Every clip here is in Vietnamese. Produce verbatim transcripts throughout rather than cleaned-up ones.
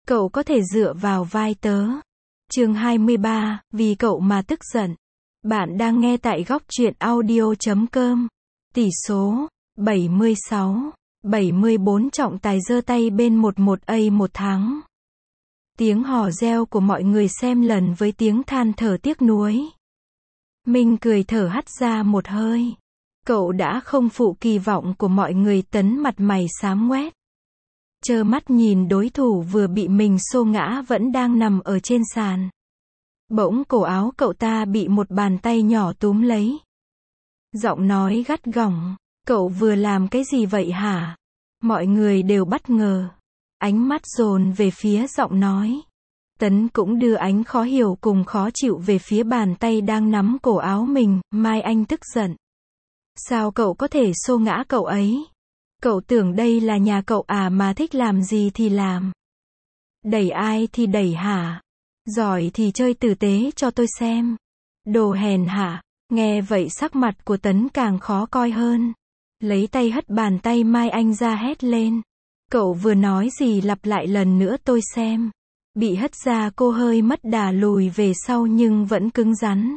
Cậu có thể dựa vào vai tớ. Chương hai mươi ba, vì cậu mà tức giận. Bạn đang nghe tại góc truyện audio chấm com. Tỷ số bảy mươi sáu bảy mươi bốn trọng tài giơ tay bên một một a một thắng. Tiếng hò reo của mọi người xem lần với tiếng than thở tiếc nuối. Minh cười thở hắt ra một hơi. Cậu đã không phụ kỳ vọng của mọi người. Tấn mặt mày xám ngoét. Trơ mắt nhìn đối thủ vừa bị mình xô ngã vẫn đang nằm ở trên sàn. Bỗng cổ áo cậu ta bị một bàn tay nhỏ túm lấy. Giọng nói gắt gỏng, cậu vừa làm cái gì vậy hả? Mọi người đều bất ngờ. Ánh mắt dồn về phía giọng nói. Tấn cũng đưa ánh khó hiểu cùng khó chịu về phía bàn tay đang nắm cổ áo mình. Mai Anh tức giận. Sao cậu có thể xô ngã cậu ấy? Cậu tưởng đây là nhà cậu à, mà thích làm gì thì làm. Đẩy ai thì đẩy hả? Giỏi thì chơi tử tế cho tôi xem. Đồ hèn hạ. Nghe vậy sắc mặt của Tấn càng khó coi hơn. Lấy tay hất bàn tay Mai Anh ra hét lên. Cậu vừa nói gì lặp lại lần nữa tôi xem. Bị hất ra cô hơi mất đà lùi về sau nhưng vẫn cứng rắn.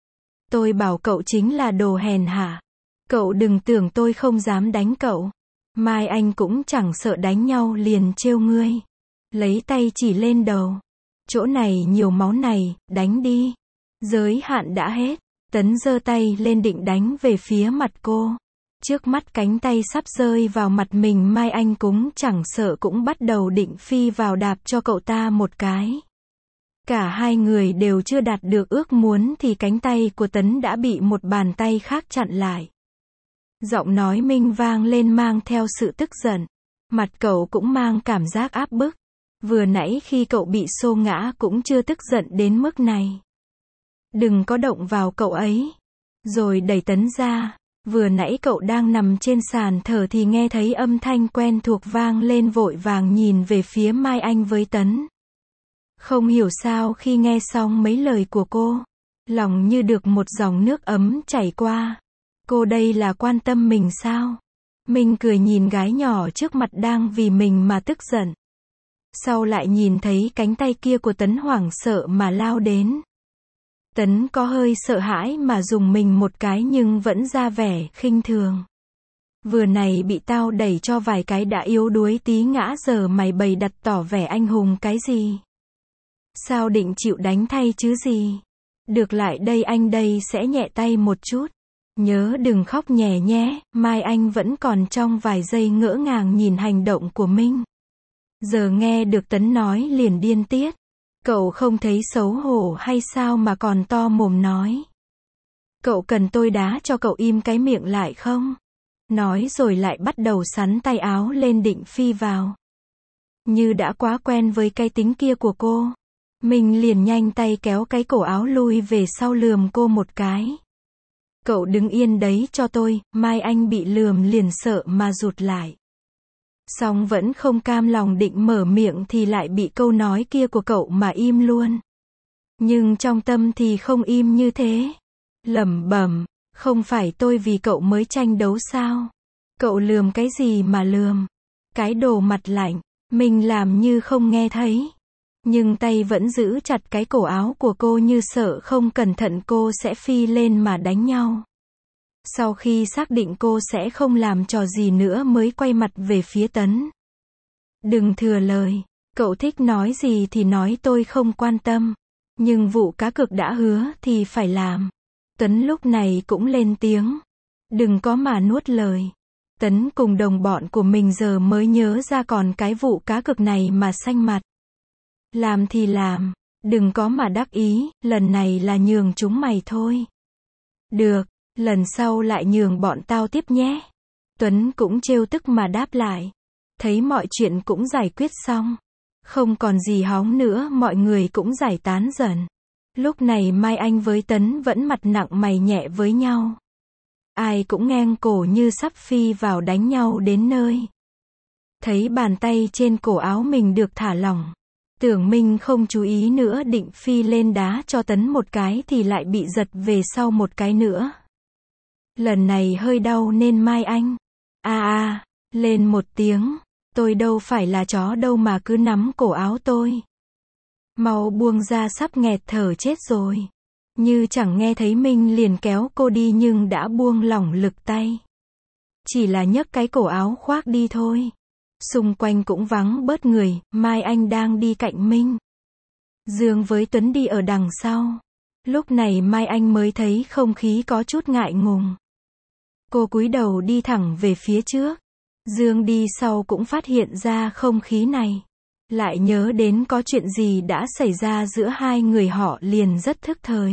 Tôi bảo cậu chính là đồ hèn hạ. Cậu đừng tưởng tôi không dám đánh cậu. Mai Anh cũng chẳng sợ đánh nhau liền trêu ngươi. Lấy tay chỉ lên đầu. Chỗ này nhiều máu này, đánh đi. Giới hạn đã hết. Tấn giơ tay lên định đánh về phía mặt cô. Trước mắt cánh tay sắp rơi vào mặt mình, Mai Anh cũng chẳng sợ cũng bắt đầu định phi vào đạp cho cậu ta một cái. Cả hai người đều chưa đạt được ước muốn thì cánh tay của Tấn đã bị một bàn tay khác chặn lại. Giọng nói Minh vang lên mang theo sự tức giận. Mặt cậu cũng mang cảm giác áp bức. Vừa nãy khi cậu bị xô ngã cũng chưa tức giận đến mức này. Đừng có động vào cậu ấy. Rồi đẩy Tấn ra. Vừa nãy cậu đang nằm trên sàn thở thì nghe thấy âm thanh quen thuộc vang lên, vội vàng nhìn về phía Mai Anh với Tấn. Không hiểu sao khi nghe xong mấy lời của cô, lòng như được một dòng nước ấm chảy qua. Cô đây là quan tâm mình sao? Mình cười nhìn gái nhỏ trước mặt đang vì mình mà tức giận. Sau lại nhìn thấy cánh tay kia của Tấn hoảng sợ mà lao đến. Tấn có hơi sợ hãi mà dùng mình một cái nhưng vẫn ra vẻ khinh thường. Vừa này bị tao đẩy cho vài cái đã yếu đuối tí ngã, giờ mày bày đặt tỏ vẻ anh hùng cái gì? Sao định chịu đánh thay chứ gì? Được, lại đây anh đây sẽ nhẹ tay một chút. Nhớ đừng khóc nhè nhé. Mai Anh vẫn còn trong vài giây ngỡ ngàng nhìn hành động của Minh. Giờ nghe được Tấn nói liền điên tiết. Cậu không thấy xấu hổ hay sao mà còn to mồm nói? Cậu cần tôi đá cho cậu im cái miệng lại không? Nói rồi lại bắt đầu xắn tay áo lên định phi vào. Như đã quá quen với cái tính kia của cô, mình liền nhanh tay kéo cái cổ áo lui về sau, lườm cô một cái. Cậu đứng yên đấy cho tôi. Mai Anh bị lườm liền sợ mà rụt lại. Xong vẫn không cam lòng định mở miệng thì lại bị câu nói kia của cậu mà im luôn. Nhưng trong tâm thì không im như thế. Lẩm bẩm, không phải tôi vì cậu mới tranh đấu sao? Cậu lườm cái gì mà lườm? Cái đồ mặt lạnh. Mình làm như không nghe thấy. Nhưng tay vẫn giữ chặt cái cổ áo của cô như sợ không cẩn thận cô sẽ phi lên mà đánh nhau. Sau khi xác định cô sẽ không làm trò gì nữa mới quay mặt về phía Tấn. Đừng thừa lời. Cậu thích nói gì thì nói, tôi không quan tâm. Nhưng vụ cá cược đã hứa thì phải làm. Tấn lúc này cũng lên tiếng. Đừng có mà nuốt lời. Tấn cùng đồng bọn của mình giờ mới nhớ ra còn cái vụ cá cược này mà xanh mặt. Làm thì làm. Đừng có mà đắc ý. Lần này là nhường chúng mày thôi. Được. Lần sau lại nhường bọn tao tiếp nhé. Tuấn cũng trêu tức mà đáp lại. Thấy mọi chuyện cũng giải quyết xong. Không còn gì hóng nữa, mọi người cũng giải tán dần. Lúc này Mai Anh với Tấn vẫn mặt nặng mày nhẹ với nhau. Ai cũng ngheng cổ như sắp phi vào đánh nhau đến nơi. Thấy bàn tay trên cổ áo mình được thả lỏng. Tưởng Minh không chú ý nữa định phi lên đá cho Tấn một cái thì lại bị giật về sau một cái nữa. Lần này hơi đau nên Mai Anh a a lên một tiếng. Tôi đâu phải là chó đâu mà cứ nắm cổ áo tôi. Mau buông ra, sắp nghẹt thở chết rồi. Như chẳng nghe thấy Minh liền kéo cô đi nhưng đã buông lỏng lực tay. Chỉ là nhấc cái cổ áo khoác đi thôi. Xung quanh cũng vắng bớt người, Mai Anh đang đi cạnh Minh. Dương với Tuấn đi ở đằng sau. Lúc này Mai Anh mới thấy không khí có chút ngại ngùng. Cô cúi đầu đi thẳng về phía trước. Dương đi sau cũng phát hiện ra không khí này. Lại nhớ đến có chuyện gì đã xảy ra giữa hai người họ liền rất thức thời.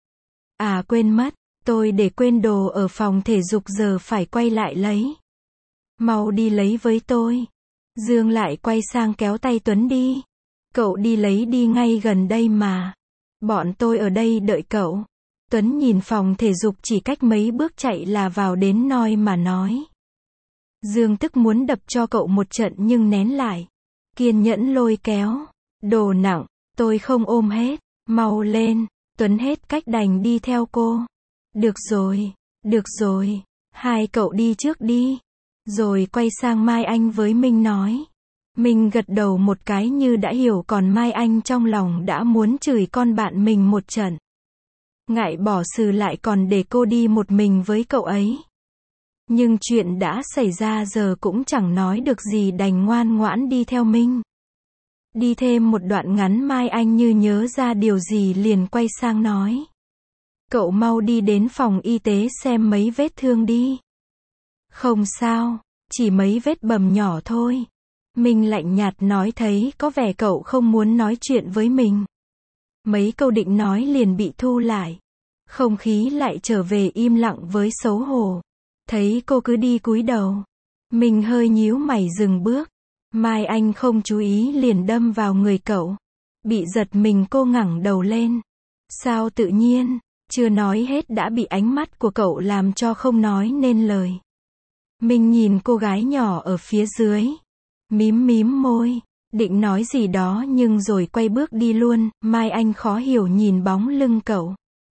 À quên mất, tôi để quên đồ ở phòng thể dục giờ phải quay lại lấy. Mau đi lấy với tôi. Dương lại quay sang kéo tay Tuấn đi. Cậu đi lấy đi, ngay gần đây mà. Bọn tôi ở đây đợi cậu. Tuấn nhìn phòng thể dục chỉ cách mấy bước chạy là vào đến noi mà nói. Dương tức muốn đập cho cậu một trận nhưng nén lại. Kiên nhẫn lôi kéo. Đồ nặng, tôi không ôm hết. Mau lên. Tuấn hết cách đành đi theo cô. Được rồi, được rồi. Hai cậu đi trước đi. Rồi quay sang Mai Anh với Minh nói. Minh gật đầu một cái như đã hiểu, còn Mai Anh trong lòng đã muốn chửi con bạn mình một trận. Ngại bỏ xử lại còn để cô đi một mình với cậu ấy. Nhưng chuyện đã xảy ra giờ cũng chẳng nói được gì, đành ngoan ngoãn đi theo Minh. Đi thêm một đoạn ngắn Mai Anh như nhớ ra điều gì liền quay sang nói. Cậu mau đi đến phòng y tế xem mấy vết thương đi. Không sao, chỉ mấy vết bầm nhỏ thôi. Minh lạnh nhạt nói, thấy có vẻ cậu không muốn nói chuyện với mình. Mấy câu định nói liền bị thu lại. Không khí lại trở về im lặng với xấu hổ. Thấy cô cứ đi cúi đầu. Mình hơi nhíu mày dừng bước. Mai Anh không chú ý liền đâm vào người cậu. Bị giật mình cô ngẩng đầu lên. Sao tự nhiên, chưa nói hết đã bị ánh mắt của cậu làm cho không nói nên lời. Mình nhìn cô gái nhỏ ở phía dưới. Mím mím môi. Định nói gì đó nhưng rồi quay bước đi luôn. Mai Anh khó hiểu nhìn bóng lưng cậu.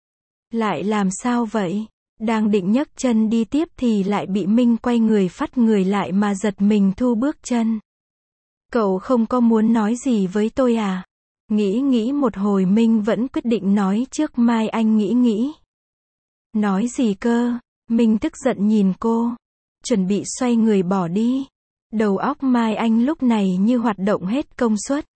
Lại làm sao vậy? Đang định nhấc chân đi tiếp thì lại bị Minh quay người phắt người lại mà giật mình thu bước chân. Cậu không có muốn nói gì với tôi à? Nghĩ nghĩ một hồi Minh vẫn quyết định nói trước. Mai Anh nghĩ nghĩ. Nói gì cơ? Minh tức giận nhìn cô. Chuẩn bị xoay người bỏ đi. Đầu óc Mai Anh lúc này như hoạt động hết công suất.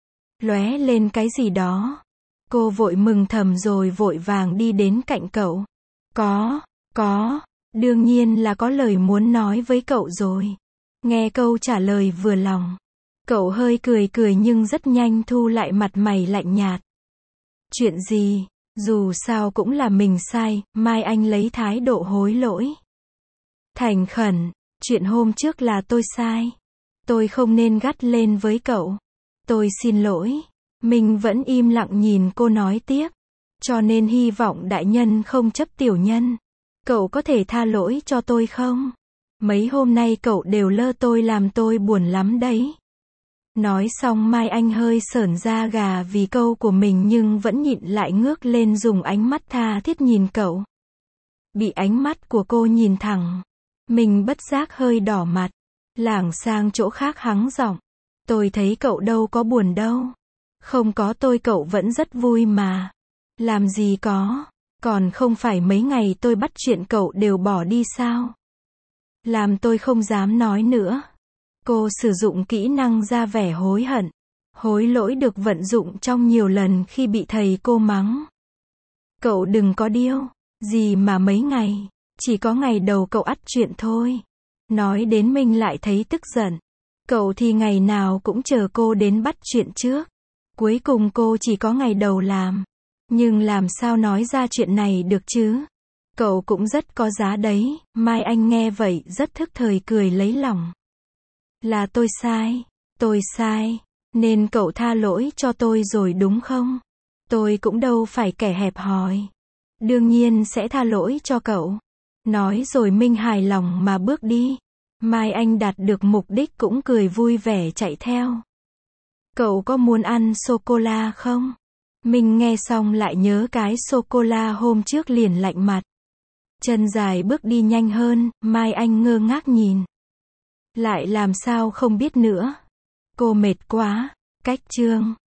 Lóe lên cái gì đó. Cô vội mừng thầm rồi vội vàng đi đến cạnh cậu. Có, có, đương nhiên là có lời muốn nói với cậu rồi. Nghe câu trả lời vừa lòng. Cậu hơi cười cười nhưng rất nhanh thu lại mặt mày lạnh nhạt. Chuyện gì? Dù sao cũng là mình sai. Mai Anh lấy thái độ hối lỗi. Thành khẩn, chuyện hôm trước là tôi sai. Tôi không nên gắt lên với cậu. Tôi xin lỗi. Mình vẫn im lặng nhìn cô nói tiếp. Cho nên hy vọng đại nhân không chấp tiểu nhân. Cậu có thể tha lỗi cho tôi không? Mấy hôm nay cậu đều lơ tôi làm tôi buồn lắm đấy. Nói xong Mai Anh hơi sởn da gà vì câu của mình nhưng vẫn nhịn lại ngước lên dùng ánh mắt tha thiết nhìn cậu. Bị ánh mắt của cô nhìn thẳng. Mình bất giác hơi đỏ mặt. Lảng sang chỗ khác hắng giọng. Tôi thấy cậu đâu có buồn đâu. Không có tôi cậu vẫn rất vui mà. Làm gì có. Còn không phải mấy ngày tôi bắt chuyện cậu đều bỏ đi sao? Làm tôi không dám nói nữa. Cô sử dụng kỹ năng ra vẻ hối hận. Hối lỗi được vận dụng trong nhiều lần khi bị thầy cô mắng. Cậu đừng có điêu. Gì mà mấy ngày. Chỉ có ngày đầu cậu ắt chuyện thôi. Nói đến mình lại thấy tức giận. Cậu thì ngày nào cũng chờ cô đến bắt chuyện trước. Cuối cùng cô chỉ có ngày đầu làm. Nhưng làm sao nói ra chuyện này được chứ? Cậu cũng rất có giá đấy. Mai Anh nghe vậy rất thức thời cười lấy lòng. Là tôi sai. Tôi sai. Nên cậu tha lỗi cho tôi rồi đúng không? Tôi cũng đâu phải kẻ hẹp hòi. Đương nhiên sẽ tha lỗi cho cậu. Nói rồi Minh hài lòng mà bước đi. Mai Anh đạt được mục đích cũng cười vui vẻ chạy theo. Cậu có muốn ăn sô-cô-la không? Minh nghe xong lại nhớ cái sô-cô-la hôm trước liền lạnh mặt. Chân dài bước đi nhanh hơn, Mai Anh ngơ ngác nhìn. Lại làm sao không biết nữa. Cô mệt quá. Cách chương